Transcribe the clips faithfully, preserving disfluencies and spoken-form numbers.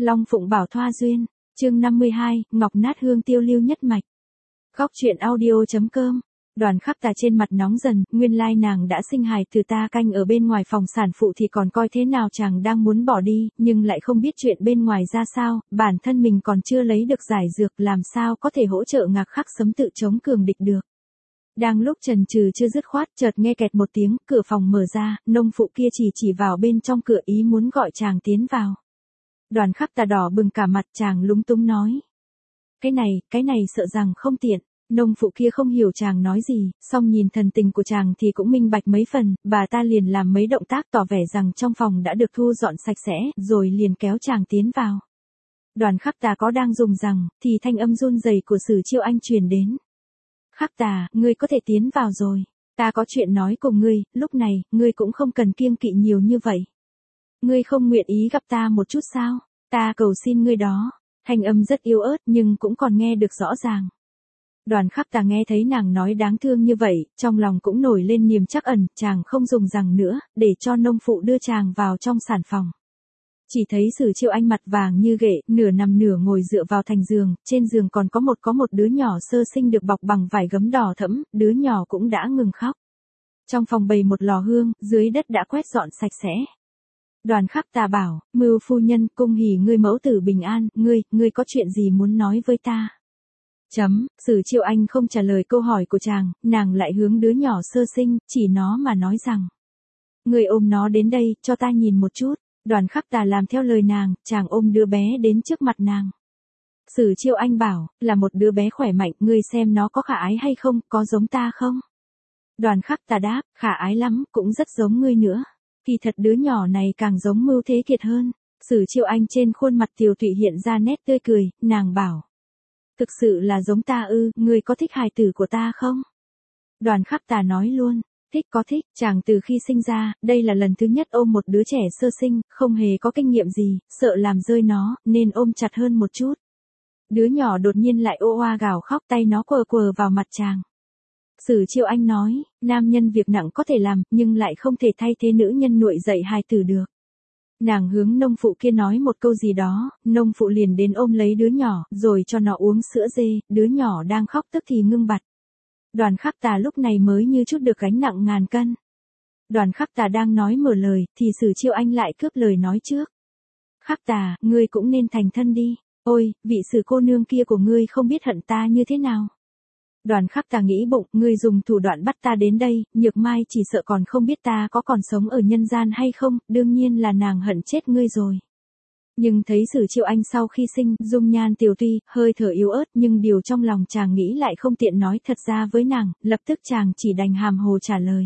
Long Phụng Bảo Thoa Duyên, chương năm mươi hai, Ngọc Nát Hương Tiêu Lưu Nhất Mạch. Góc truyện audio.com. Đoàn Khắc Tà trên mặt nóng dần, nguyên lai nàng đã sinh hài từ ta canh ở bên ngoài phòng sản phụ thì còn coi thế nào chàng đang muốn bỏ đi, nhưng lại không biết chuyện bên ngoài ra sao, bản thân mình còn chưa lấy được giải dược làm sao có thể hỗ trợ Ngạc Khắc Sấm tự chống cường địch được. Đang lúc chần chừ chưa dứt khoát, chợt nghe kẹt một tiếng, cửa phòng mở ra, nông phụ kia chỉ chỉ vào bên trong cửa ý muốn gọi chàng tiến vào. Đoàn Khắc Tà đỏ bừng cả mặt, chàng lúng túng nói. Cái này, cái này sợ rằng không tiện. Nông phụ kia không hiểu chàng nói gì, song nhìn thần tình của chàng thì cũng minh bạch mấy phần, bà ta liền làm mấy động tác tỏ vẻ rằng trong phòng đã được thu dọn sạch sẽ, rồi liền kéo chàng tiến vào. Đoàn Khắc Tà có đang dùng rằng, thì thanh âm run rẩy của Sử Chiêu Anh truyền đến. Khắc Tà, ngươi có thể tiến vào rồi, ta có chuyện nói cùng ngươi, lúc này, ngươi cũng không cần kiêng kỵ nhiều như vậy. Ngươi không nguyện ý gặp ta một chút sao, ta cầu xin ngươi đó. Thanh âm rất yếu ớt nhưng cũng còn nghe được rõ ràng. Đoàn Khắc Tà nghe thấy nàng nói đáng thương như vậy, trong lòng cũng nổi lên niềm trắc ẩn, chàng không dùng rằng nữa, để cho nông phụ đưa chàng vào trong sản phòng. Chỉ thấy Sử Chiêu Anh mặt vàng như ghệ, nửa nằm nửa ngồi dựa vào thành giường, trên giường còn có một có một đứa nhỏ sơ sinh được bọc bằng vải gấm đỏ thẫm, đứa nhỏ cũng đã ngừng khóc. Trong phòng bày một lò hương, dưới đất đã quét dọn sạch sẽ. Đoàn Khắc Tà bảo, Mưu phu nhân, cung hỉ ngươi mẫu tử bình an, ngươi, ngươi có chuyện gì muốn nói với ta? Chấm, Sử Chiêu Anh không trả lời câu hỏi của chàng, nàng lại hướng đứa nhỏ sơ sinh, chỉ nó mà nói rằng. Ngươi ôm nó đến đây, cho ta nhìn một chút. Đoàn Khắc Tà làm theo lời nàng, chàng ôm đứa bé đến trước mặt nàng. Sử Chiêu Anh bảo, là một đứa bé khỏe mạnh, ngươi xem nó có khả ái hay không, có giống ta không? Đoàn Khắc Tà đáp, khả ái lắm, cũng rất giống ngươi nữa. Kỳ thật đứa nhỏ này càng giống Mưu Thế Kiệt hơn. Sử Chiêu Anh trên khuôn mặt tiều tụy hiện ra nét tươi cười, nàng bảo. Thực sự là giống ta ư, ngươi có thích hài tử của ta không? Đoàn Khắc Tà nói luôn, thích có thích, chàng từ khi sinh ra, đây là lần thứ nhất ôm một đứa trẻ sơ sinh, không hề có kinh nghiệm gì, sợ làm rơi nó, nên ôm chặt hơn một chút. Đứa nhỏ đột nhiên lại ô oa gào khóc, tay nó quờ quờ vào mặt chàng. Sử Chiêu Anh nói, nam nhân việc nặng có thể làm, nhưng lại không thể thay thế nữ nhân nuôi dạy hài tử được. Nàng hướng nông phụ kia nói một câu gì đó, nông phụ liền đến ôm lấy đứa nhỏ, rồi cho nó uống sữa dê, đứa nhỏ đang khóc tức thì ngưng bặt. Đoàn Khắc Tà lúc này mới như chút được gánh nặng ngàn cân. Đoàn Khắc Tà đang nói mở lời, thì Sử Chiêu Anh lại cướp lời nói trước. Khắc Tà, ngươi cũng nên thành thân đi, ôi, vị Sử cô nương kia của ngươi không biết hận ta như thế nào. Đoàn Khắc Tà nghĩ bụng, ngươi dùng thủ đoạn bắt ta đến đây, Nhược Mai chỉ sợ còn không biết ta có còn sống ở nhân gian hay không, đương nhiên là nàng hận chết ngươi rồi. Nhưng thấy Sử Chiêu Anh sau khi sinh, dung nhan tiều tuy, hơi thở yếu ớt, nhưng điều trong lòng chàng nghĩ lại không tiện nói thật ra với nàng, lập tức chàng chỉ đành hàm hồ trả lời.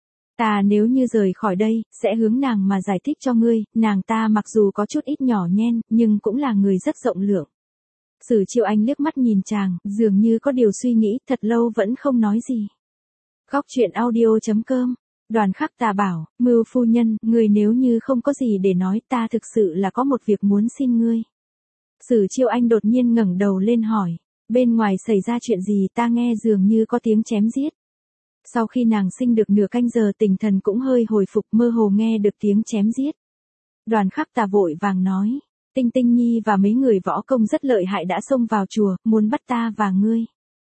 Ta nếu như rời khỏi đây, sẽ hướng nàng mà giải thích cho ngươi, nàng ta mặc dù có chút ít nhỏ nhen, nhưng cũng là người rất rộng lượng. Sử Chiêu Anh liếc mắt nhìn chàng, dường như có điều suy nghĩ, thật lâu vẫn không nói gì. Góc truyện audio.com. Đoàn Khắc Tà bảo, Mưu phu nhân, ngươi nếu như không có gì để nói, ta thực sự là có một việc muốn xin ngươi. Sử Chiêu Anh đột nhiên ngẩng đầu lên hỏi, bên ngoài xảy ra chuyện gì, ta nghe dường như có tiếng chém giết. Sau khi nàng sinh được nửa canh giờ tinh thần cũng hơi hồi phục, mơ hồ nghe được tiếng chém giết. Đoàn Khắc Tà vội vàng nói. Tinh Tinh Nhi và mấy người võ công rất lợi hại đã xông vào chùa, muốn bắt ta và ngươi.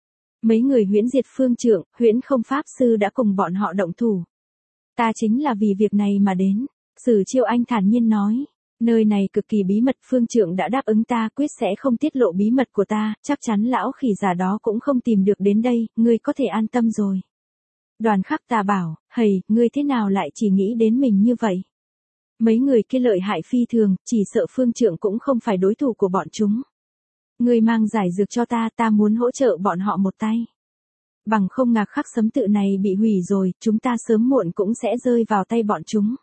Mấy người Huyễn Diệt Phương Trượng, Huyễn Không Pháp Sư đã cùng bọn họ động thủ. Ta chính là vì việc này mà đến. Sử Chiêu Anh thản nhiên nói. Nơi này cực kỳ bí mật, Phương Trượng đã đáp ứng ta quyết sẽ không tiết lộ bí mật của ta, chắc chắn lão khỉ già đó cũng không tìm được đến đây, ngươi có thể an tâm rồi. Đoàn Khắc Tà bảo, hầy, ngươi thế nào lại chỉ nghĩ đến mình như vậy? Mấy người kia lợi hại phi thường, chỉ sợ Phương Trượng cũng không phải đối thủ của bọn chúng. Ngươi mang giải dược cho ta, ta muốn hỗ trợ bọn họ một tay. Bằng không Ngạc Khắc Sấm tự này bị hủy rồi, chúng ta sớm muộn cũng sẽ rơi vào tay bọn chúng.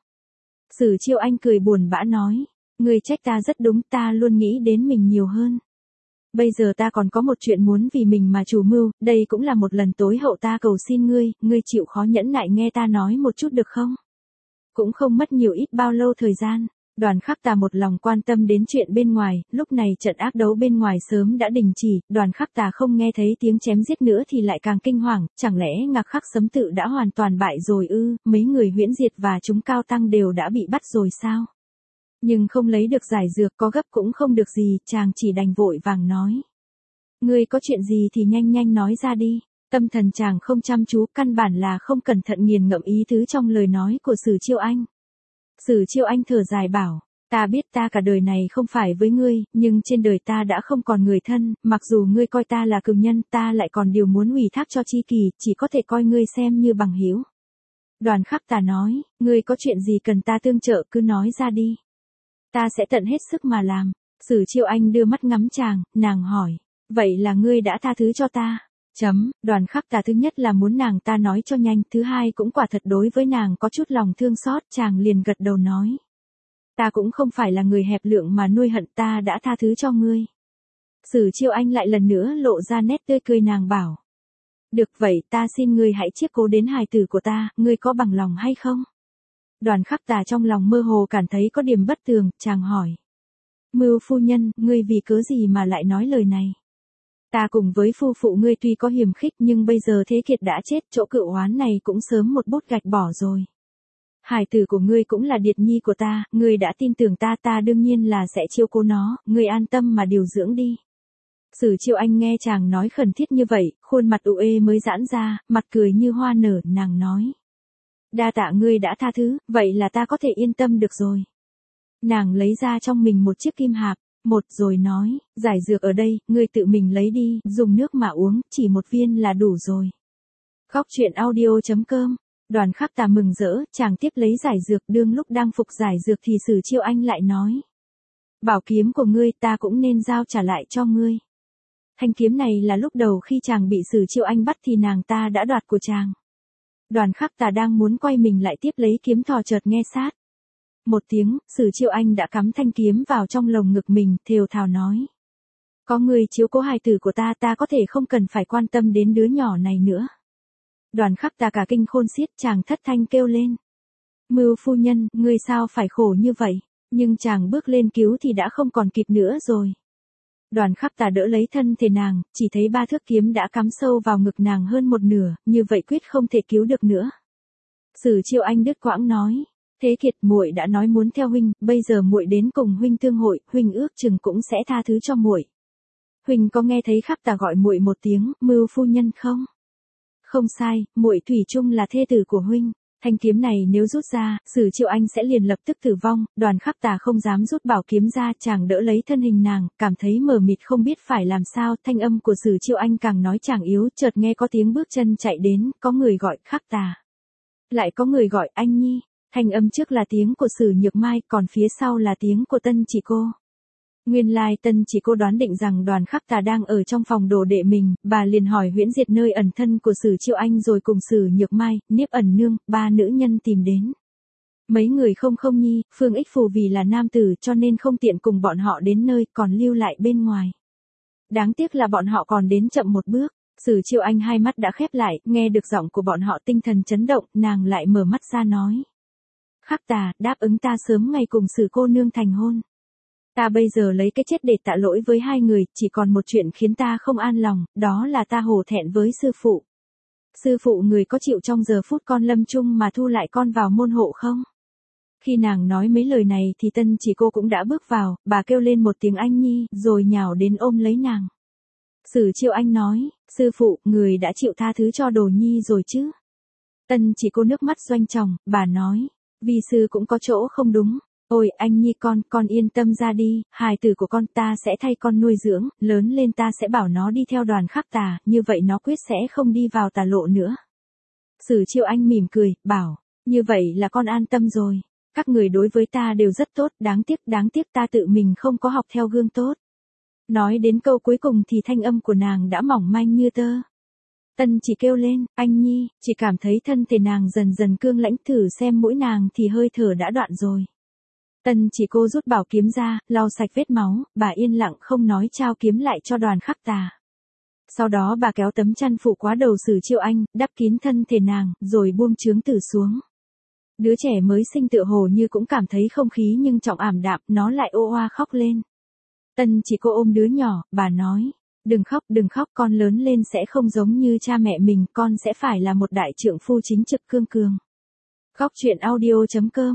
Sử Chiêu Anh cười buồn bã nói, ngươi trách ta rất đúng, ta luôn nghĩ đến mình nhiều hơn. Bây giờ ta còn có một chuyện muốn vì mình mà chủ mưu, đây cũng là một lần tối hậu ta cầu xin ngươi, ngươi chịu khó nhẫn nại nghe ta nói một chút được không? Cũng không mất nhiều ít bao lâu thời gian, Đoàn Khắc Tà một lòng quan tâm đến chuyện bên ngoài, lúc này trận ác đấu bên ngoài sớm đã đình chỉ, Đoàn Khắc Tà không nghe thấy tiếng chém giết nữa thì lại càng kinh hoàng, chẳng lẽ Ngạc Khắc Sấm tự đã hoàn toàn bại rồi ư, mấy người Huyễn Diệt và chúng cao tăng đều đã bị bắt rồi sao? Nhưng không lấy được giải dược có gấp cũng không được gì, chàng chỉ đành vội vàng nói. Ngươi có chuyện gì thì nhanh nhanh nói ra đi. Tâm thần chàng không chăm chú, căn bản là không cẩn thận nghiền ngẫm ý tứ trong lời nói của Sử Chiêu Anh. Sử Chiêu Anh thở dài bảo, ta biết ta cả đời này không phải với ngươi, nhưng trên đời ta đã không còn người thân, mặc dù ngươi coi ta là cường nhân, ta lại còn điều muốn ủy thác cho tri kỷ, chỉ có thể coi ngươi xem như bằng hữu. Đoàn Khắc Tà nói, ngươi có chuyện gì cần ta tương trợ cứ nói ra đi. Ta sẽ tận hết sức mà làm. Sử Chiêu Anh đưa mắt ngắm chàng, nàng hỏi, vậy là ngươi đã tha thứ cho ta? Chấm, Đoàn Khắc Tà thứ nhất là muốn nàng ta nói cho nhanh, thứ hai cũng quả thật đối với nàng có chút lòng thương xót, chàng liền gật đầu nói. Ta cũng không phải là người hẹp lượng mà nuôi hận, ta đã tha thứ cho ngươi. Sử Chiêu Anh lại lần nữa lộ ra nét tươi cười, nàng bảo. Được vậy, ta xin ngươi hãy chiết cố đến hài tử của ta, ngươi có bằng lòng hay không? Đoàn Khắc Tà trong lòng mơ hồ cảm thấy có điểm bất tường, chàng hỏi. Mưu phu nhân, ngươi vì cớ gì mà lại nói lời này? Ta cùng với phu phụ ngươi tuy có hiềm khích nhưng bây giờ Thế Kiệt đã chết, chỗ cựu oán này cũng sớm một bút gạch bỏ rồi. Hải tử của ngươi cũng là điệt nhi của ta, ngươi đã tin tưởng ta, ta đương nhiên là sẽ chiếu cố nó, ngươi an tâm mà điều dưỡng đi. Sử Chiêu Anh nghe chàng nói khẩn thiết như vậy, khuôn mặt u ê mới giãn ra, mặt cười như hoa nở, nàng nói. Đa tạ ngươi đã tha thứ, vậy là ta có thể yên tâm được rồi. Nàng lấy ra trong mình một chiếc kim hạp, một rồi nói, giải dược ở đây, ngươi tự mình lấy đi, dùng nước mà uống, chỉ một viên là đủ rồi. Góc truyện audio chấm com. Đoàn Khắc Tà mừng rỡ, chàng tiếp lấy giải dược, đương lúc đang phục giải dược thì Sử Chiêu Anh lại nói. Bảo kiếm của ngươi ta cũng nên giao trả lại cho ngươi. Thanh kiếm này là lúc đầu khi chàng bị Sử Chiêu Anh bắt thì nàng ta đã đoạt của chàng. Đoàn Khắc Tà đang muốn quay mình lại tiếp lấy kiếm thò chợt nghe sát. Một tiếng, Sử Chiêu Anh đã cắm thanh kiếm vào trong lồng ngực mình, thều thào nói. Có người chiếu cố hài tử của ta, ta có thể không cần phải quan tâm đến đứa nhỏ này nữa. Đoàn Khắc Tà cả kinh khôn xiết, chàng thất thanh kêu lên. Mưu phu nhân, ngươi sao phải khổ như vậy? Nhưng chàng bước lên cứu thì đã không còn kịp nữa rồi. Đoàn Khắc Tà đỡ lấy thân thể nàng, chỉ thấy ba thước kiếm đã cắm sâu vào ngực nàng hơn một nửa, như vậy quyết không thể cứu được nữa. Sử Chiêu Anh đứt quãng nói. Thế Kiệt, muội đã nói muốn theo huynh, bây giờ muội đến cùng huynh tương hội, huynh ước chừng cũng sẽ tha thứ cho muội. Huynh có nghe thấy Khắc Tà gọi muội một tiếng Mưu phu nhân không? Không sai, muội thủy chung là thê tử của huynh. Thanh kiếm này nếu rút ra, Sử Chiêu Anh sẽ liền lập tức tử vong. Đoàn Khắc Tà không dám rút bảo kiếm ra, chàng đỡ lấy thân hình nàng, cảm thấy mờ mịt không biết phải làm sao. Thanh âm của Sử Chiêu Anh càng nói chàng yếu, chợt nghe có tiếng bước chân chạy đến, có người gọi Khắc Tà. Lại có người gọi anh nhi. Thanh âm trước là tiếng của Sử Nhược Mai, còn phía sau là tiếng của Tân Chỉ Cô. Nguyên lai Tân Chỉ Cô đoán định rằng Đoàn Khắc Tà đang ở trong phòng đồ đệ mình, bà liền hỏi Huyễn Diệt nơi ẩn thân của Sử Chiêu Anh rồi cùng Sử Nhược Mai, Niếp Ẩn Nương, ba nữ nhân tìm đến. Mấy người không không nhi, Phương Ích Phù vì là nam tử cho nên không tiện cùng bọn họ đến nơi, còn lưu lại bên ngoài. Đáng tiếc là bọn họ còn đến chậm một bước. Sử Chiêu Anh hai mắt đã khép lại, nghe được giọng của bọn họ tinh thần chấn động, nàng lại mở mắt ra nói. Khắc Tà, đáp ứng ta sớm ngày cùng Sử cô nương thành hôn. Ta bây giờ lấy cái chết để tạ lỗi với hai người, chỉ còn một chuyện khiến ta không an lòng, đó là ta hổ thẹn với sư phụ. Sư phụ người có chịu trong giờ phút con lâm chung mà thu lại con vào môn hộ không? Khi nàng nói mấy lời này thì Tân Chỉ Cô cũng đã bước vào, bà kêu lên một tiếng anh nhi, rồi nhào đến ôm lấy nàng. Sử Chiêu Anh nói, sư phụ, người đã chịu tha thứ cho đồ nhi rồi chứ? Tân Chỉ Cô nước mắt doanh tròng, bà nói, vi sư cũng có chỗ không đúng. Ôi anh nhi con, con yên tâm ra đi, hài tử của con ta sẽ thay con nuôi dưỡng, lớn lên ta sẽ bảo nó đi theo Đoàn Khắc Tà, như vậy nó quyết sẽ không đi vào tà lộ nữa. Sử Chiêu Anh mỉm cười, bảo, như vậy là con an tâm rồi, các người đối với ta đều rất tốt, đáng tiếc, đáng tiếc ta tự mình không có học theo gương tốt. Nói đến câu cuối cùng thì thanh âm của nàng đã mỏng manh như tơ. Tân chỉ kêu lên, anh nhi, chỉ cảm thấy thân thể nàng dần dần cương lãnh, thử xem mũi nàng thì hơi thở đã đoạn rồi. Tân Chỉ Cô rút bảo kiếm ra, lau sạch vết máu, bà yên lặng không nói trao kiếm lại cho Đoàn Khắc Tà. Sau đó bà kéo tấm chăn phủ quá đầu Sử Chiêu Anh, đắp kín thân thể nàng, rồi buông chướng tử xuống. Đứa trẻ mới sinh tựa hồ như cũng cảm thấy không khí nhưng trọng ảm đạm, nó lại ô oa khóc lên. Tân Chỉ Cô ôm đứa nhỏ, bà nói, đừng khóc, đừng khóc, con lớn lên sẽ không giống như cha mẹ mình, con sẽ phải là một đại trượng phu chính trực cương cường. Góc truyện audio chấm com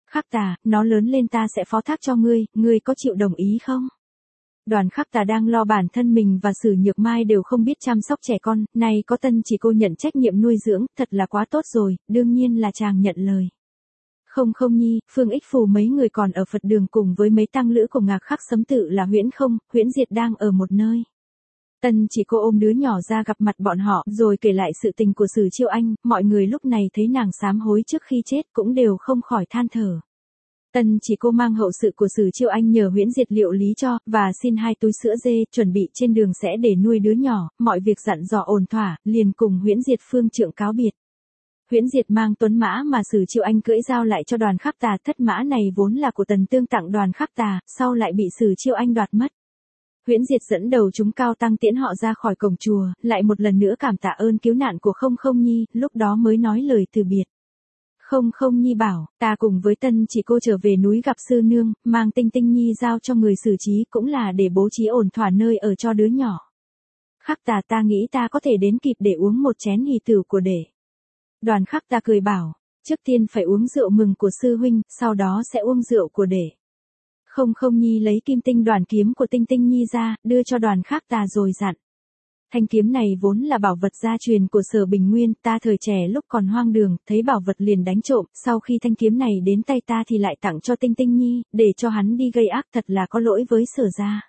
Khắc Tà, nó lớn lên ta sẽ phó thác cho ngươi, ngươi có chịu đồng ý không? Đoàn Khắc Tà đang lo bản thân mình và Sử Nhược Mai đều không biết chăm sóc trẻ con, nay có Tân Chỉ Cô nhận trách nhiệm nuôi dưỡng, thật là quá tốt rồi, đương nhiên là chàng nhận lời. Không Không Nhi, Phương Ích Phù mấy người còn ở Phật đường cùng với mấy tăng lữ của Ngạc Khắc Sấm Tự là Huyễn Không, Huyễn Diệt đang ở một nơi. Tân Chỉ Cô ôm đứa nhỏ ra gặp mặt bọn họ, rồi kể lại sự tình của Sử Chiêu Anh, mọi người lúc này thấy nàng sám hối trước khi chết cũng đều không khỏi than thở. Tân Chỉ Cô mang hậu sự của Sử Chiêu Anh nhờ Huyễn Diệt liệu lý cho, và xin hai túi sữa dê, chuẩn bị trên đường sẽ để nuôi đứa nhỏ, mọi việc dặn dò ổn thỏa, liền cùng Huyễn Diệt phương trượng cáo biệt. Huyễn Diệt mang tuấn mã mà Sử Chiêu Anh cưỡi giao lại cho Đoàn Khắc Tà, thất mã này vốn là của Tần Tương tặng Đoàn Khắc Tà, sau lại bị Sử Chiêu Anh đoạt mất. Huyễn Diệt dẫn đầu chúng cao tăng tiễn họ ra khỏi cổng chùa, lại một lần nữa cảm tạ ơn cứu nạn của Không Không Nhi, lúc đó mới nói lời từ biệt. Không Không Nhi bảo, ta cùng với Tân Chỉ Cô trở về núi gặp sư nương, mang Tinh Tinh Nhi giao cho người xử trí cũng là để bố trí ổn thỏa nơi ở cho đứa nhỏ. Khắc Tà, ta nghĩ ta có thể đến kịp để uống một chén hỷ tử của đệ. Đoàn Khắc Tà cười bảo, trước tiên phải uống rượu mừng của sư huynh, sau đó sẽ uống rượu của đệ. Không Không Nhi lấy kim tinh đoàn kiếm của Tinh Tinh Nhi ra, đưa cho Đoàn Khắc Tà rồi dặn. Thanh kiếm này vốn là bảo vật gia truyền của Sở Bình Nguyên, ta thời trẻ lúc còn hoang đường, thấy bảo vật liền đánh trộm, sau khi thanh kiếm này đến tay ta thì lại tặng cho Tinh Tinh Nhi, để cho hắn đi gây ác, thật là có lỗi với Sở gia.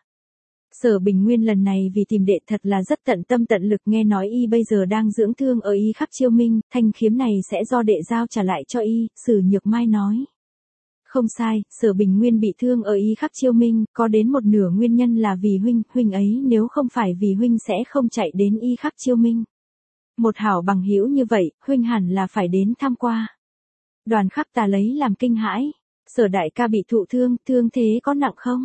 Sở Bình Nguyên lần này vì tìm đệ thật là rất tận tâm tận lực, nghe nói y bây giờ đang dưỡng thương ở Y Khắc Chiêu Minh, thanh kiếm này sẽ do đệ giao trả lại cho y, Sử Nhược Mai nói. Không sai, Sở Bình Nguyên bị thương ở Y Khắc Chiêu Minh, có đến một nửa nguyên nhân là vì huynh, huynh ấy nếu không phải vì huynh sẽ không chạy đến Y Khắc Chiêu Minh. Một hảo bằng hữu như vậy, huynh hẳn là phải đến tham qua. Đoàn Khắc Tà lấy làm kinh hãi, Sở đại ca bị thụ thương, thương thế có nặng không?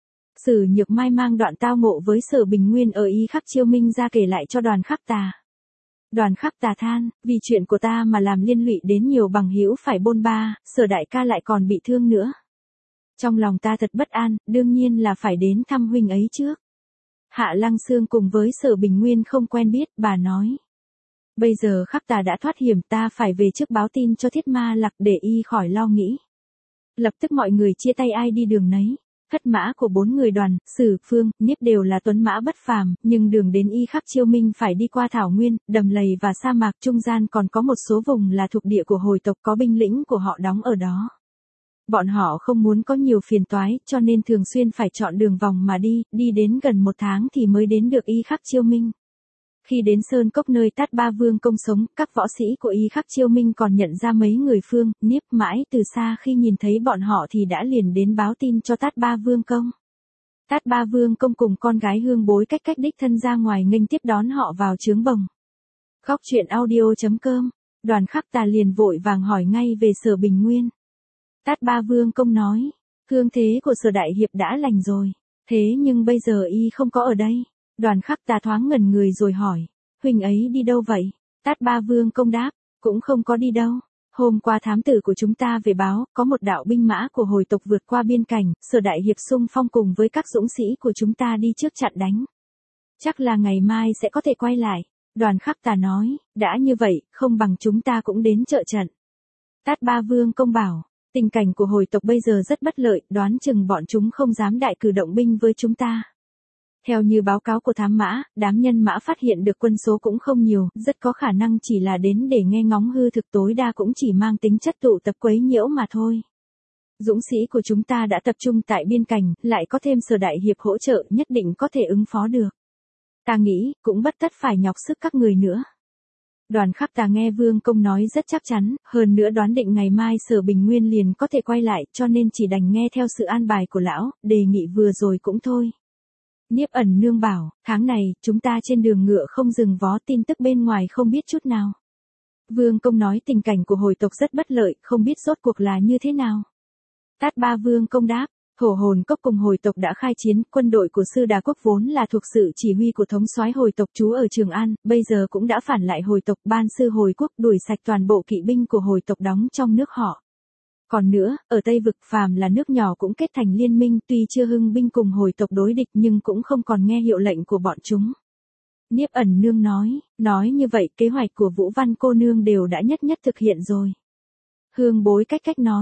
Sử Nhược Mai mang đoạn tao ngộ với Sở Bình Nguyên ở Y Khắc Chiêu Minh ra kể lại cho Đoàn Khắc Tà. Đoàn Khắc Tà than, vì chuyện của ta mà làm liên lụy đến nhiều bằng hữu phải bôn ba, Sở đại ca lại còn bị thương nữa. Trong lòng ta thật bất an, đương nhiên là phải đến thăm huynh ấy trước. Hạ Lăng Xương cùng với Sở Bình Nguyên không quen biết, bà nói. Bây giờ Khắc Tà đã thoát hiểm, ta phải về trước báo tin cho Thiết Ma Lạc để y khỏi lo nghĩ. Lập tức mọi người chia tay ai đi đường nấy. Thất mã của bốn người Đoàn, Sử, Phương, Niếp đều là tuấn mã bất phàm, nhưng đường đến Y Khắc Chiêu Minh phải đi qua thảo nguyên, đầm lầy và sa mạc, trung gian còn có một số vùng là thuộc địa của hồi tộc, có binh lĩnh của họ đóng ở đó. Bọn họ không muốn có nhiều phiền toái, cho nên thường xuyên phải chọn đường vòng mà đi, đi đến gần một tháng thì mới đến được Y Khắc Chiêu Minh. Khi đến Sơn Cốc nơi Tát Ba Vương Công sống, các võ sĩ của Y Khắc Chiêu Minh còn nhận ra mấy người Phương, Niếp, mãi từ xa khi nhìn thấy bọn họ thì đã liền đến báo tin cho Tát Ba Vương Công. Tát Ba Vương Công cùng con gái Hương Bối cách cách đích thân ra ngoài nghênh tiếp đón họ vào trướng bồng. Góc truyện audio chấm com, Đoàn Khắc Tà liền vội vàng hỏi ngay về Sở Bình Nguyên. Tát Ba Vương Công nói, thương thế của Sở đại hiệp đã lành rồi, thế nhưng bây giờ y không có ở đây. Đoàn Khắc Tà thoáng ngẩn người rồi hỏi, huynh ấy đi đâu vậy? Tát Ba Vương Công đáp, cũng không có đi đâu. Hôm qua thám tử của chúng ta về báo, có một đạo binh mã của hồi tộc vượt qua biên cảnh, Sở đại hiệp xung phong cùng với các dũng sĩ của chúng ta đi trước chặn đánh. Chắc là ngày mai sẽ có thể quay lại. Đoàn Khắc Tà nói, đã như vậy, không bằng chúng ta cũng đến trợ trận. Tát Ba Vương Công bảo, tình cảnh của hồi tộc bây giờ rất bất lợi, đoán chừng bọn chúng không dám đại cử động binh với chúng ta. Theo như báo cáo của thám mã, đám nhân mã phát hiện được quân số cũng không nhiều, rất có khả năng chỉ là đến để nghe ngóng hư thực, tối đa cũng chỉ mang tính chất tụ tập quấy nhiễu mà thôi. Dũng sĩ của chúng ta đã tập trung tại biên cảnh, lại có thêm Sở đại hiệp hỗ trợ, nhất định có thể ứng phó được. Ta nghĩ, cũng bất tất phải nhọc sức các người nữa. Đoàn Khắc Tà nghe Vương Công nói rất chắc chắn, hơn nữa đoán định ngày mai Sở Bình Nguyên liền có thể quay lại, cho nên chỉ đành nghe theo sự an bài của lão, đề nghị vừa rồi cũng thôi. Niếp Ẩn Nương bảo, tháng này, chúng ta trên đường ngựa không dừng vó, tin tức bên ngoài không biết chút nào. Vương Công nói tình cảnh của hồi tộc rất bất lợi, không biết rốt cuộc là như thế nào. Tát Ba Vương Công đáp, Thổ Hồn Cốc cùng hồi tộc đã khai chiến, quân đội của Sư Đà Quốc vốn là thuộc sự chỉ huy của thống soái hồi tộc trú ở Trường An, bây giờ cũng đã phản lại hồi tộc, ban sư hồi quốc đuổi sạch toàn bộ kỵ binh của hồi tộc đóng trong nước họ. Còn nữa, ở Tây Vực phàm là nước nhỏ cũng kết thành liên minh, tuy chưa hưng binh cùng hồi tộc đối địch nhưng cũng không còn nghe hiệu lệnh của bọn chúng. Niếp Ẩn Nương nói, nói như vậy kế hoạch của Vũ Văn cô nương đều đã nhất nhất thực hiện rồi. Hương Bối cách cách nói,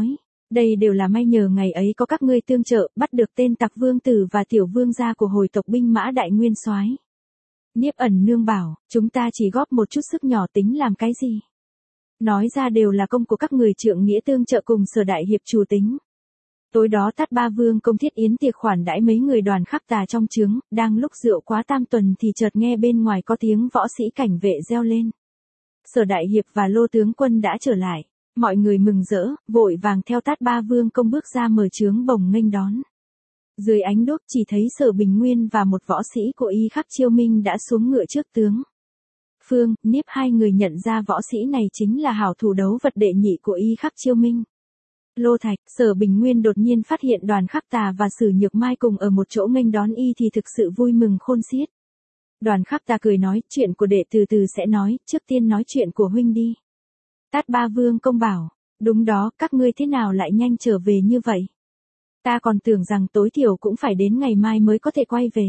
Đây đều là may nhờ ngày ấy có các ngươi tương trợ, bắt được tên tặc vương tử và tiểu vương gia của hồi tộc binh mã đại nguyên soái. Niếp Ẩn Nương bảo, chúng ta chỉ góp một chút sức nhỏ tính làm cái gì. Nói ra đều là công của các người trượng nghĩa tương trợ cùng Sở đại hiệp chủ tính. Tối đó Tát Ba Vương công thiết yến tiệc khoản đãi mấy người Đoàn Khắc Tà trong trướng, đang lúc rượu quá tam tuần thì chợt nghe bên ngoài có tiếng võ sĩ cảnh vệ reo lên. Sở đại hiệp và Lô tướng quân đã trở lại, mọi người mừng rỡ, vội vàng theo Tát Ba Vương công bước ra mở trướng bồng nghênh đón. Dưới ánh đuốc chỉ thấy Sở Bình Nguyên và một võ sĩ của Y Khắc Chiêu Minh đã xuống ngựa trước tướng. Phương, Niếp hai người nhận ra võ sĩ này chính là hảo thủ đấu vật đệ nhị của Y Khắc Chiêu Minh. Lô Thạch, Sở Bình Nguyên đột nhiên phát hiện Đoàn Khắc Tà và Sử Nhược Mai cùng ở một chỗ nghênh đón y thì thực sự vui mừng khôn xiết. Đoàn Khắc Tà cười nói, chuyện của đệ từ từ sẽ nói, trước tiên nói chuyện của huynh đi. Tát Ba Vương công bảo, đúng đó, các ngươi thế nào lại nhanh trở về như vậy? Ta còn tưởng rằng tối thiểu cũng phải đến ngày mai mới có thể quay về.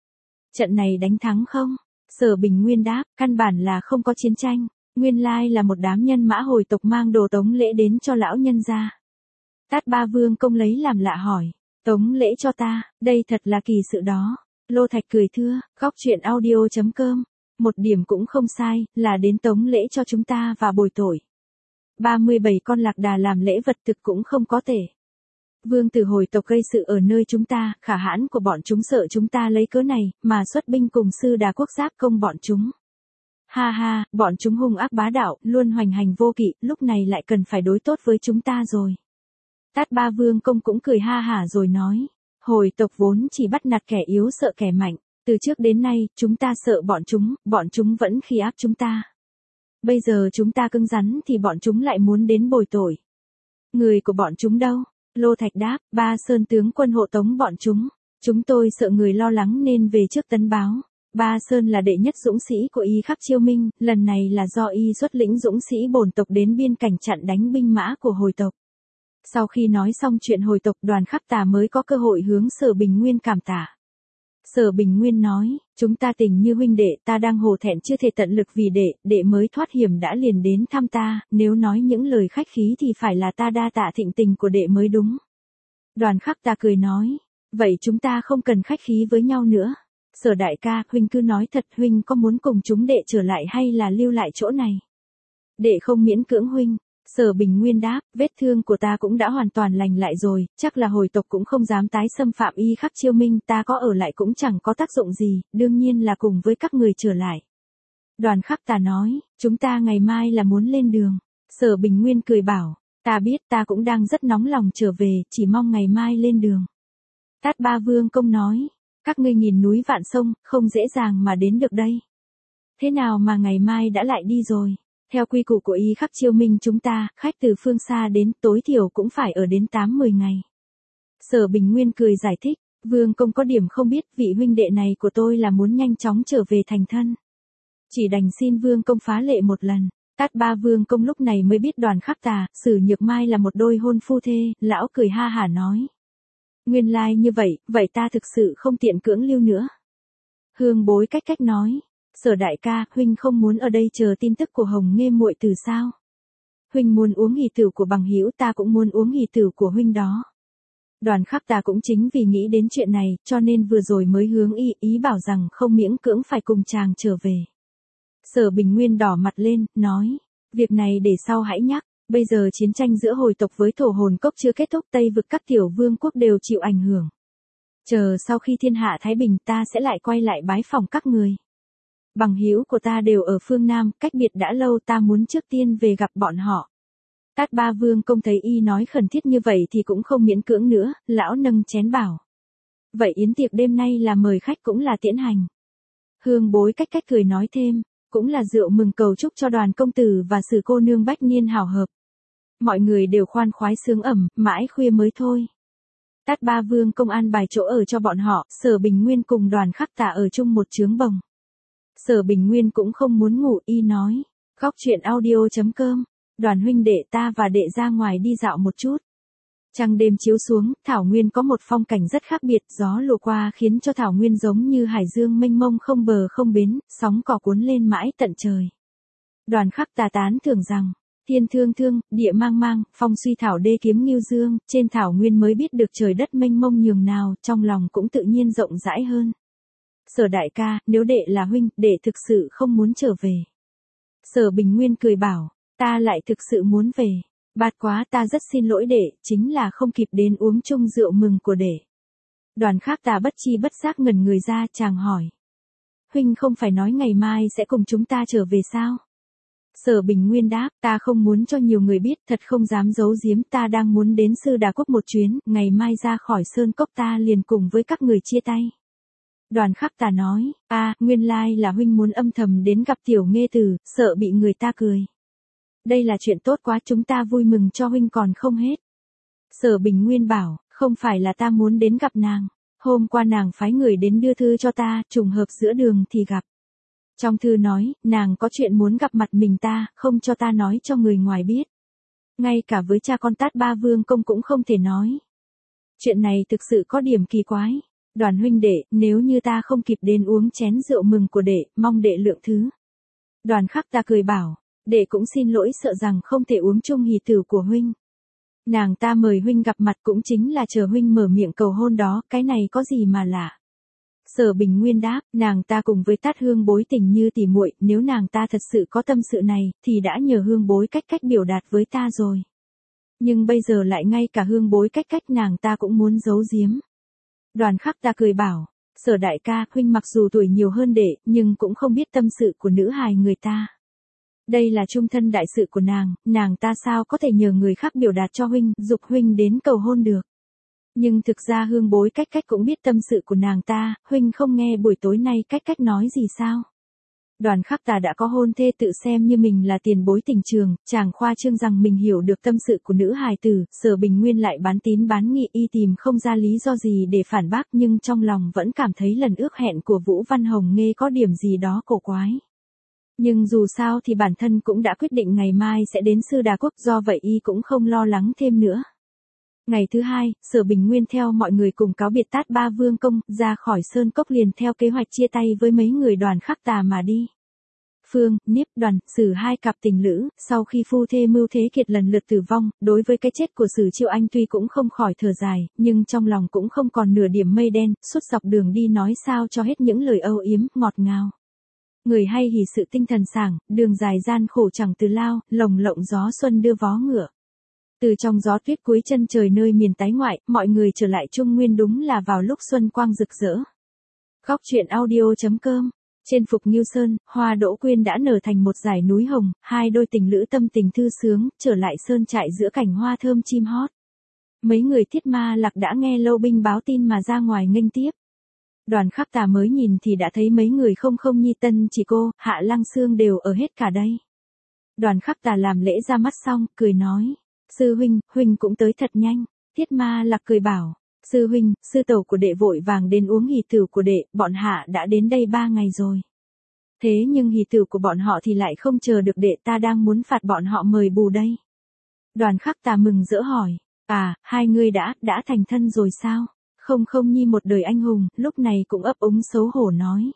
Trận này đánh thắng không? Sở Bình Nguyên đáp, căn bản là không có chiến tranh, nguyên lai là một đám nhân mã hồi tộc mang đồ tống lễ đến cho lão nhân gia. Tát Ba Vương công lấy làm lạ hỏi, tống lễ cho ta, đây thật là kỳ sự đó. Lô Thạch cười thưa, góc truyện audio chấm com, một điểm cũng không sai, là đến tống lễ cho chúng ta và bồi tội. ba mươi bảy con lạc đà làm lễ vật thực cũng không có tệ. Vương tử hồi tộc gây sự ở nơi chúng ta, khả hãn của bọn chúng sợ chúng ta lấy cớ này, mà xuất binh cùng sư đà quốc giáp công bọn chúng. Ha ha, bọn chúng hung ác bá đạo, luôn hoành hành vô kỵ, lúc này lại cần phải đối tốt với chúng ta rồi. Tát Ba Vương công cũng cười ha hả rồi nói, hồi tộc vốn chỉ bắt nạt kẻ yếu sợ kẻ mạnh, từ trước đến nay, chúng ta sợ bọn chúng, bọn chúng vẫn khi áp chúng ta. Bây giờ chúng ta cứng rắn thì bọn chúng lại muốn đến bồi tội. Người của bọn chúng đâu? Lô Thạch đáp, Ba Sơn tướng quân hộ tống bọn chúng. Chúng tôi sợ người lo lắng nên về trước tấn báo. Ba Sơn là đệ nhất dũng sĩ của Y Khắc Chiêu Minh, lần này là do y xuất lĩnh dũng sĩ bổn tộc đến biên cảnh chặn đánh binh mã của hồi tộc. Sau khi nói xong chuyện hồi tộc, Đoàn Khắc Tà mới có cơ hội hướng Sở Bình Nguyên cảm tạ. Sở Bình Nguyên nói, chúng ta tình như huynh đệ, ta đang hổ thẹn chưa thể tận lực vì đệ, đệ mới thoát hiểm đã liền đến thăm ta, nếu nói những lời khách khí thì phải là ta đa tạ thịnh tình của đệ mới đúng. Đoàn Khắc Tà cười nói, vậy chúng ta không cần khách khí với nhau nữa. Sở đại ca, huynh cứ nói thật, huynh có muốn cùng chúng đệ trở lại hay là lưu lại chỗ này? Đệ không miễn cưỡng huynh. Sở Bình Nguyên đáp, vết thương của ta cũng đã hoàn toàn lành lại rồi, chắc là hồi tộc cũng không dám tái xâm phạm Y Khắc Chiêu Minh, ta có ở lại cũng chẳng có tác dụng gì, đương nhiên là cùng với các người trở lại. Đoàn Khắc Tà nói, chúng ta ngày mai là muốn lên đường. Sở Bình Nguyên cười bảo, ta biết, ta cũng đang rất nóng lòng trở về, chỉ mong ngày mai lên đường. Tát Ba Vương công nói, các ngươi nghìn núi vạn sông, không dễ dàng mà đến được đây. Thế nào mà ngày mai đã lại đi rồi? Theo quy củ của Y Khắc Chiêu Minh chúng ta, khách từ phương xa đến tối thiểu cũng phải ở đến tám mười ngày. Sở Bình Nguyên cười giải thích, Vương công có điểm không biết, vị huynh đệ này của tôi là muốn nhanh chóng trở về thành thân. Chỉ đành xin Vương công phá lệ một lần. Tát Ba Vương công lúc này mới biết Đoàn Khắc Tà, Sử Nhược Mai là một đôi hôn phu thê, lão cười ha hả nói. Nguyên lai like như vậy, vậy ta thực sự không tiện cưỡng lưu nữa. Hương bối cách cách nói. Sở đại ca, huynh không muốn ở đây chờ tin tức của Hồng Nghê muội từ sao? Huynh muốn uống hỷ tử của bằng hữu, ta cũng muốn uống hỷ tử của huynh đó. Đoàn Khắc Tà cũng chính vì nghĩ đến chuyện này, cho nên vừa rồi mới hướng y ý bảo rằng không miễn cưỡng phải cùng chàng trở về. Sở Bình Nguyên đỏ mặt lên, nói, việc này để sau hãy nhắc, bây giờ chiến tranh giữa hồi tộc với thổ hồn cốc chưa kết thúc, Tây vực các tiểu vương quốc đều chịu ảnh hưởng. Chờ sau khi thiên hạ thái bình ta sẽ lại quay lại bái phỏng các người. Bằng hữu của ta đều ở phương Nam, cách biệt đã lâu, ta muốn trước tiên về gặp bọn họ. Tát Ba Vương công thấy y nói khẩn thiết như vậy thì cũng không miễn cưỡng nữa, lão nâng chén bảo. Vậy yến tiệc đêm nay là mời khách cũng là tiễn hành. Hương bối cách cách cười nói thêm, cũng là rượu mừng cầu chúc cho Đoàn công tử và Sử cô nương bách niên hảo hợp. Mọi người đều khoan khoái sướng ẩm, mãi khuya mới thôi. Tát Ba Vương công an bài chỗ ở cho bọn họ, Sở Bình Nguyên cùng Đoàn Khắc Tà ở chung một trướng bồng. Sở Bình Nguyên cũng không muốn ngủ, y nói, góc truyện audio chấm com, Đoàn huynh đệ ta và đệ ra ngoài đi dạo một chút. Trăng đêm chiếu xuống, Thảo Nguyên có một phong cảnh rất khác biệt, gió lùa qua khiến cho Thảo Nguyên giống như hải dương mênh mông không bờ không bến, sóng cỏ cuốn lên mãi tận trời. Đoàn Khắc Tà tán thưởng rằng, Thiên thương thương, địa mang mang, phong suy thảo đê kiếm nghiêu dương, trên thảo nguyên mới biết được trời đất mênh mông nhường nào, trong lòng cũng tự nhiên rộng rãi hơn. Sở đại ca, nếu đệ là huynh, đệ thực sự không muốn trở về. Sở Bình Nguyên cười bảo, ta lại thực sự muốn về. Bạt quá, ta rất xin lỗi đệ, chính là không kịp đến uống chung rượu mừng của đệ. Đoàn Khác Tà bất chi bất giác ngẩn người ra, chàng hỏi. Huynh không phải nói ngày mai sẽ cùng chúng ta trở về sao? Sở Bình Nguyên đáp, ta không muốn cho nhiều người biết, thật không dám giấu giếm, ta đang muốn đến Sư Đà Quốc một chuyến, ngày mai ra khỏi Sơn Cốc ta liền cùng với các người chia tay. Đoàn Khắc Tà nói, a, nguyên lai là huynh muốn âm thầm đến gặp Tiểu Nghê Tử, sợ bị người ta cười. Đây là chuyện tốt quá, chúng ta vui mừng cho huynh còn không hết. Sở Bình Nguyên bảo, không phải là ta muốn đến gặp nàng. Hôm qua nàng phái người đến đưa thư cho ta, trùng hợp giữa đường thì gặp. Trong thư nói, nàng có chuyện muốn gặp mặt mình ta, không cho ta nói cho người ngoài biết. Ngay cả với cha con Tát Ba Vương Công cũng không thể nói. Chuyện này thực sự có điểm kỳ quái. Đoàn huynh đệ, nếu như ta không kịp đến uống chén rượu mừng của đệ, mong đệ lượng thứ. Đoàn Khắc Ta cười bảo, đệ cũng xin lỗi, sợ rằng không thể uống chung hỷ tử của huynh. Nàng ta mời huynh gặp mặt cũng chính là chờ huynh mở miệng cầu hôn đó, cái này có gì mà lạ. Sở Bình Nguyên đáp, nàng ta cùng với Tát Hương Bối tình như tỉ muội, nếu nàng ta thật sự có tâm sự này, thì đã nhờ Hương Bối cách cách biểu đạt với ta rồi. Nhưng bây giờ lại ngay cả Hương Bối cách cách nàng ta cũng muốn giấu giếm. Đoàn Khắc Ta cười bảo, Sở đại ca, huynh mặc dù tuổi nhiều hơn đệ, nhưng cũng không biết tâm sự của nữ hài người ta. Đây là chung thân đại sự của nàng, nàng ta sao có thể nhờ người khác biểu đạt cho huynh, dục huynh đến cầu hôn được. Nhưng thực ra Hương Bối cách cách cũng biết tâm sự của nàng ta, huynh không nghe buổi tối nay cách cách nói gì sao? Đoàn Khắc Tà đã có hôn thê, tự xem như mình là tiền bối tình trường, chàng khoa trương rằng mình hiểu được tâm sự của nữ hài tử, Sở Bình Nguyên lại bán tín bán nghi, y tìm không ra lý do gì để phản bác, nhưng trong lòng vẫn cảm thấy lần ước hẹn của Vũ Văn Hồng Nghê có điểm gì đó cổ quái. Nhưng dù sao thì bản thân cũng đã quyết định ngày mai sẽ đến Sư Đà Quốc, do vậy y cũng không lo lắng thêm nữa. Ngày thứ hai, Sở Bình Nguyên theo mọi người cùng cáo biệt Tát Ba Vương Công, ra khỏi Sơn Cốc liền theo kế hoạch chia tay với mấy người Đoàn Khắc Tà mà đi. Phương, Niếp, Đoàn, Sử hai cặp tình lữ, sau khi phu thê Mưu Thế Kiệt lần lượt tử vong, đối với cái chết của Sử Chiêu Anh tuy cũng không khỏi thở dài, nhưng trong lòng cũng không còn nửa điểm mây đen, suốt dọc đường đi nói sao cho hết những lời âu yếm, ngọt ngào. Người hay hỉ sự tinh thần sảng, đường dài gian khổ chẳng từ lao, lồng lộng gió xuân đưa vó ngựa. Từ trong gió tuyết cuối chân trời nơi miền tái ngoại, mọi người trở lại Trung Nguyên đúng là vào lúc xuân quang rực rỡ. Góc truyện audio chấm com. Trên Phục Ngưu Sơn, hoa đỗ quyên đã nở thành một dải núi hồng, hai đôi tình lữ tâm tình thư sướng, trở lại sơn trại giữa cảnh hoa thơm chim hót. Mấy người Thiết Ma Lạc đã nghe Lâu Binh báo tin mà ra ngoài nghênh tiếp. Đoàn Khắc Tà mới nhìn thì đã thấy mấy người Không Không Nhi, Tân Chỉ Cô, Hạ Lăng Xương đều ở hết cả đây. Đoàn Khắc Tà làm lễ ra mắt xong, cười nói. Sư huynh, huynh cũng tới thật nhanh. Thiết Ma Lạc cười bảo. Sư huynh, sư tẩu của đệ vội vàng đến uống hỷ tử của đệ, bọn hạ đã đến đây ba ngày rồi. Thế nhưng hỷ tử của bọn họ thì lại không chờ được đệ, ta đang muốn phạt bọn họ mời bù đây. Đoàn Khắc Tà mừng rỡ hỏi. À, hai người đã, đã thành thân rồi sao? Không Không Nhi một đời anh hùng, lúc này cũng ấp úng xấu hổ nói.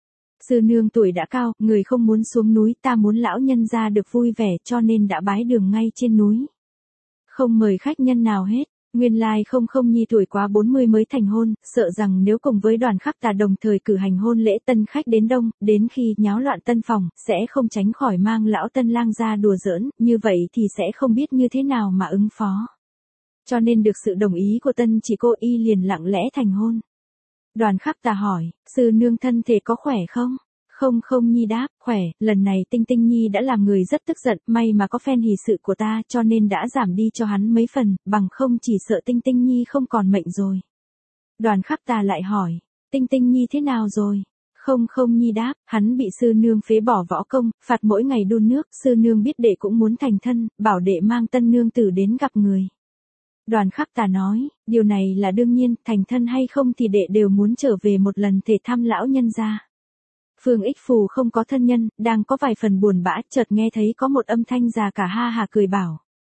Sư nương tuổi đã cao, người không muốn xuống núi, ta muốn lão nhân ra được vui vẻ cho nên đã bái đường ngay trên núi. Không mời khách nhân nào hết. Nguyên lai Không Không Nhi tuổi quá bốn mươi mới thành hôn, sợ rằng nếu cùng với Đoàn Khắc Tà đồng thời cử hành hôn lễ, tân khách đến đông, đến khi nháo loạn tân phòng, sẽ không tránh khỏi mang lão tân lang ra đùa giỡn, như vậy thì sẽ không biết như thế nào mà ứng phó. Cho nên được sự đồng ý của Tân Chỉ Cô, y liền lặng lẽ thành hôn. Đoàn Khắc Tà hỏi, sư nương thân thể có khỏe không? Không Không Nhi đáp, khỏe, lần này Tinh Tinh Nhi đã làm người rất tức giận, may mà có phen hỷ sự của ta cho nên đã giảm đi cho hắn mấy phần, bằng không chỉ sợ Tinh Tinh Nhi không còn mệnh rồi. Đoàn Khắc Tà lại hỏi, Tinh Tinh Nhi thế nào rồi? Không Không Nhi đáp, hắn bị sư nương phế bỏ võ công, phạt mỗi ngày đun nước, sư nương biết đệ cũng muốn thành thân, bảo đệ mang tân nương tử đến gặp người. Đoàn Khắc Tà nói, điều này là đương nhiên, thành thân hay không thì đệ đều muốn trở về một lần thể thăm lão nhân gia. Phương Ích Phù không có thân nhân, đang có vài phần buồn bã, chợt nghe thấy có một âm thanh già cả ha hà cười bảo.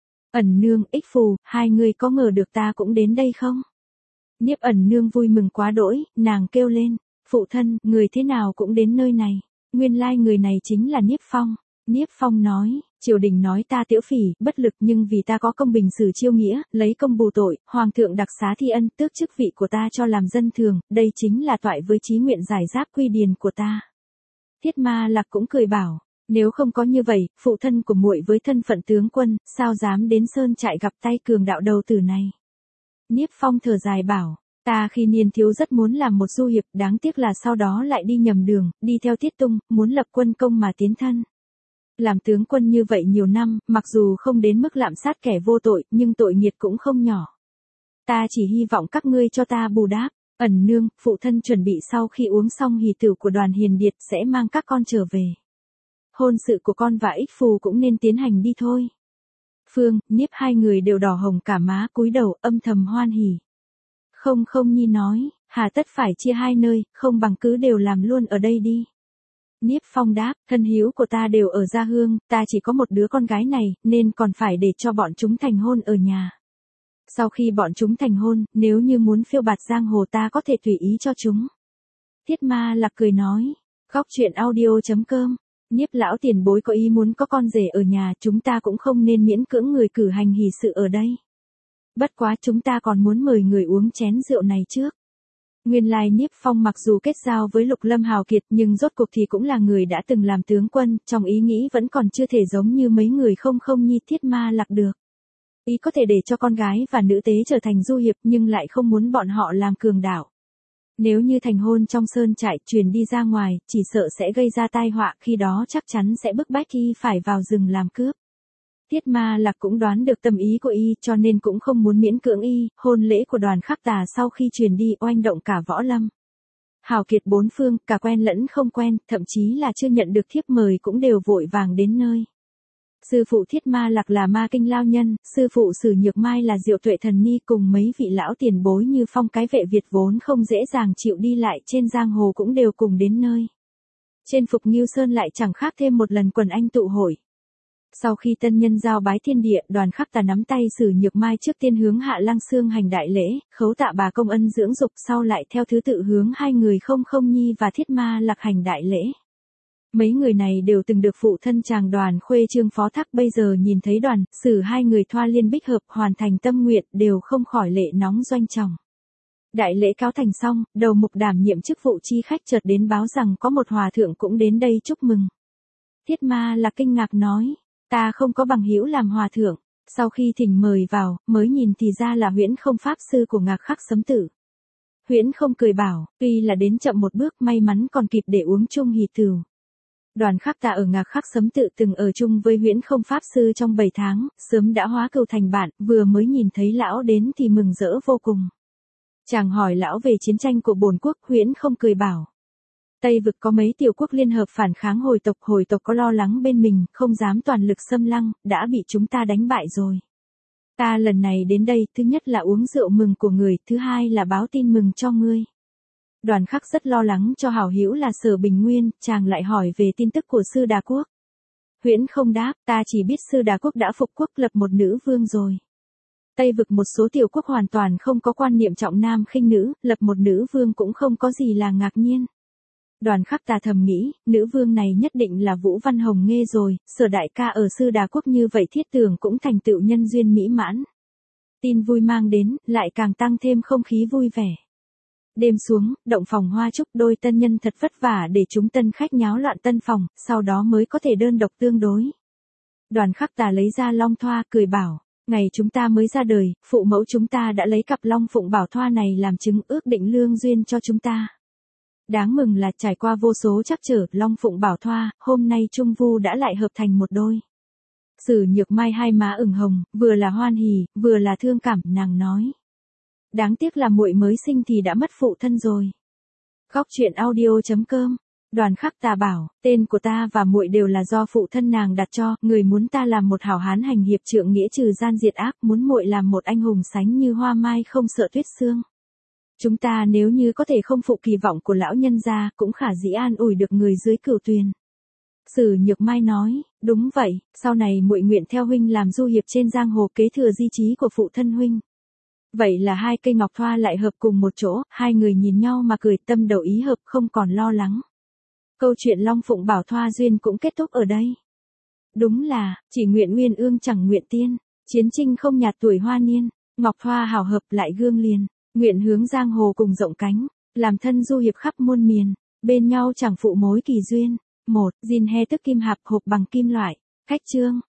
Ẩn nương, Ích Phù, hai người có ngờ được ta cũng đến đây không? Niếp Ẩn nương vui mừng quá đỗi, nàng kêu lên, phụ thân, người thế nào cũng đến nơi này, nguyên lai người này chính là Niếp Phong. Niếp Phong nói, Triều đình nói ta tiểu phỉ, bất lực nhưng vì ta có công bình xử chiêu nghĩa, lấy công bù tội, hoàng thượng đặc xá thi ân, tước chức vị của ta cho làm dân thường, đây chính là toại với chí nguyện giải giáp quy điền của ta. Thiết Ma Lạc cũng cười bảo, nếu không có như vậy, phụ thân của muội với thân phận tướng quân, sao dám đến sơn trại gặp tay cường đạo đầu tử này. Niếp Phong thở dài bảo, ta khi niên thiếu rất muốn làm một du hiệp, đáng tiếc là sau đó lại đi nhầm đường, đi theo Tiết Tung, muốn lập quân công mà tiến thân. Làm tướng quân như vậy nhiều năm, mặc dù không đến mức lạm sát kẻ vô tội, nhưng tội nghiệt cũng không nhỏ. Ta chỉ hy vọng các ngươi cho ta bù đáp. Ẩn nương, phụ thân chuẩn bị sau khi uống xong hỷ tử của Đoàn Hiền Điệt sẽ mang các con trở về. Hôn sự của con và Ích Phù cũng nên tiến hành đi thôi. Phương, Niếp hai người đều đỏ hồng cả má, cúi đầu âm thầm hoan hỉ. Không không nhi nói, hà tất phải chia hai nơi, không bằng cứ đều làm luôn ở đây đi. Niếp Phong đáp, thân hữu của ta đều ở Gia Hương, ta chỉ có một đứa con gái này, nên còn phải để cho bọn chúng thành hôn ở nhà. Sau khi bọn chúng thành hôn, nếu như muốn phiêu bạt giang hồ ta có thể tùy ý cho chúng. Thiết Ma Lạc cười nói, góc truyện audio chấm com, Niếp lão tiền bối có ý muốn có con rể ở nhà, chúng ta cũng không nên miễn cưỡng người cử hành hỷ sự ở đây. Bất quá chúng ta còn muốn mời người uống chén rượu này trước. Nguyên lai Niếp Phong mặc dù kết giao với Lục Lâm Hào Kiệt nhưng rốt cuộc thì cũng là người đã từng làm tướng quân, trong ý nghĩ vẫn còn chưa thể giống như mấy người không không nhi Thiết Ma Lạc được. Ý có thể để cho con gái và nữ tế trở thành du hiệp nhưng lại không muốn bọn họ làm cường đạo. Nếu như thành hôn trong sơn trại truyền đi ra ngoài, chỉ sợ sẽ gây ra tai họa, khi đó chắc chắn sẽ bức bách y phải vào rừng làm cướp. Thiết Ma Lạc cũng đoán được tâm ý của y cho nên cũng không muốn miễn cưỡng y, hôn lễ của Đoàn Khắc Tà sau khi truyền đi oanh động cả võ lâm. Hào kiệt bốn phương, cả quen lẫn không quen, thậm chí là chưa nhận được thiếp mời cũng đều vội vàng đến nơi. Sư phụ Thiết Ma Lạc là Ma Kinh Lao Nhân, sư phụ Sử Nhược Mai là Diệu Tuệ Thần Ni cùng mấy vị lão tiền bối như Phong Cái Vệ Việt vốn không dễ dàng chịu đi lại trên giang hồ cũng đều cùng đến nơi. Trên Phục Ngưu Sơn lại chẳng khác thêm một lần quần anh tụ hội. Sau khi tân nhân giao bái thiên địa, Đoàn Khắc Tà nắm tay Sử Nhược Mai trước tiên hướng Hạ Lăng Xương hành đại lễ, khấu tạ bà công ân dưỡng dục, sau lại theo thứ tự hướng hai người Không Không Nhi và Thiết Ma Lạc hành đại lễ. Mấy người này đều từng được phụ thân chàng Đoàn Khuê Trương phó thác, bây giờ nhìn thấy Đoàn, Sử hai người thoa liên bích hợp hoàn thành tâm nguyện đều không khỏi lệ nóng doanh trọng. Đại lễ cáo thành xong, đầu mục đảm nhiệm chức vụ chi khách chợt đến báo rằng có một hòa thượng cũng đến đây chúc mừng. Thiết Ma Lạc kinh ngạc nói, ta không có bằng hữu làm hòa thượng. Sau khi thỉnh mời vào, mới nhìn thì ra là Huyễn Không pháp sư của Ngạc Khắc Sấm Tử. Huyễn Không cười bảo, tuy là đến chậm một bước, may mắn còn kịp để uống chung hỷ tửu. Đoàn Khắc Tà ở Ngạc Khắc Sấm Tự từng ở chung với Huyễn Không pháp sư trong bảy tháng, sớm đã hóa cừu thành bạn, vừa mới nhìn thấy lão đến thì mừng rỡ vô cùng. Chàng hỏi lão về chiến tranh của bổn quốc, Huyễn Không cười bảo, Tây vực có mấy tiểu quốc liên hợp phản kháng hồi tộc, hồi tộc có lo lắng bên mình, không dám toàn lực xâm lăng, đã bị chúng ta đánh bại rồi. Ta lần này đến đây, thứ nhất là uống rượu mừng của người, thứ hai là báo tin mừng cho ngươi. Đoàn Khắc rất lo lắng cho hảo hữu là Sở Bình Nguyên, chàng lại hỏi về tin tức của Sư Đà Quốc. Huyễn Không đáp, ta chỉ biết Sư Đà Quốc đã phục quốc lập một nữ vương rồi. Tây vực một số tiểu quốc hoàn toàn không có quan niệm trọng nam khinh nữ, lập một nữ vương cũng không có gì là ngạc nhiên. Đoàn Khắc Tà thầm nghĩ, nữ vương này nhất định là Vũ Văn Hồng Nghê rồi, Sở đại ca ở Sư Đà Quốc như vậy thiết tưởng cũng thành tựu nhân duyên mỹ mãn. Tin vui mang đến, lại càng tăng thêm không khí vui vẻ. Đêm xuống, động phòng hoa trúc, đôi tân nhân thật vất vả để chúng tân khách nháo loạn tân phòng, sau đó mới có thể đơn độc tương đối. Đoàn Khắc Tà lấy ra long thoa, cười bảo, ngày chúng ta mới ra đời, phụ mẫu chúng ta đã lấy cặp long phụng bảo thoa này làm chứng ước định lương duyên cho chúng ta. Đáng mừng là trải qua vô số trắc trở, long phụng bảo thoa, hôm nay Trung Vu đã lại hợp thành một đôi. Sử Nhược Mai hai má ửng hồng, vừa là hoan hỉ, vừa là thương cảm, nàng nói. Đáng tiếc là muội mới sinh thì đã mất phụ thân rồi. Góc truyện audio chấm com, Đoàn Khắc Tà bảo, tên của ta và muội đều là do phụ thân nàng đặt cho, người muốn ta làm một hảo hán hành hiệp trượng nghĩa trừ gian diệt ác, muốn muội làm một anh hùng sánh như hoa mai không sợ tuyết sương. Chúng ta nếu như có thể không phụ kỳ vọng của lão nhân gia, cũng khả dĩ an ủi được người dưới cửu tuyền. Sử Nhược Mai nói, đúng vậy, sau này muội nguyện theo huynh làm du hiệp trên giang hồ, kế thừa di chí của phụ thân huynh. Vậy là hai cây ngọc thoa lại hợp cùng một chỗ, hai người nhìn nhau mà cười, tâm đầu ý hợp, không còn lo lắng. Câu chuyện Long Phụng Bảo Thoa duyên cũng kết thúc ở đây. Đúng là, chỉ nguyện uyên ương chẳng nguyện tiên, chiến trinh không nhạt tuổi hoa niên, ngọc hoa hảo hợp lại gương liền, nguyện hướng giang hồ cùng rộng cánh, làm thân du hiệp khắp muôn miền, bên nhau chẳng phụ mối kỳ duyên. Một, Jin he tức kim hạp hộp bằng kim loại, khách chương.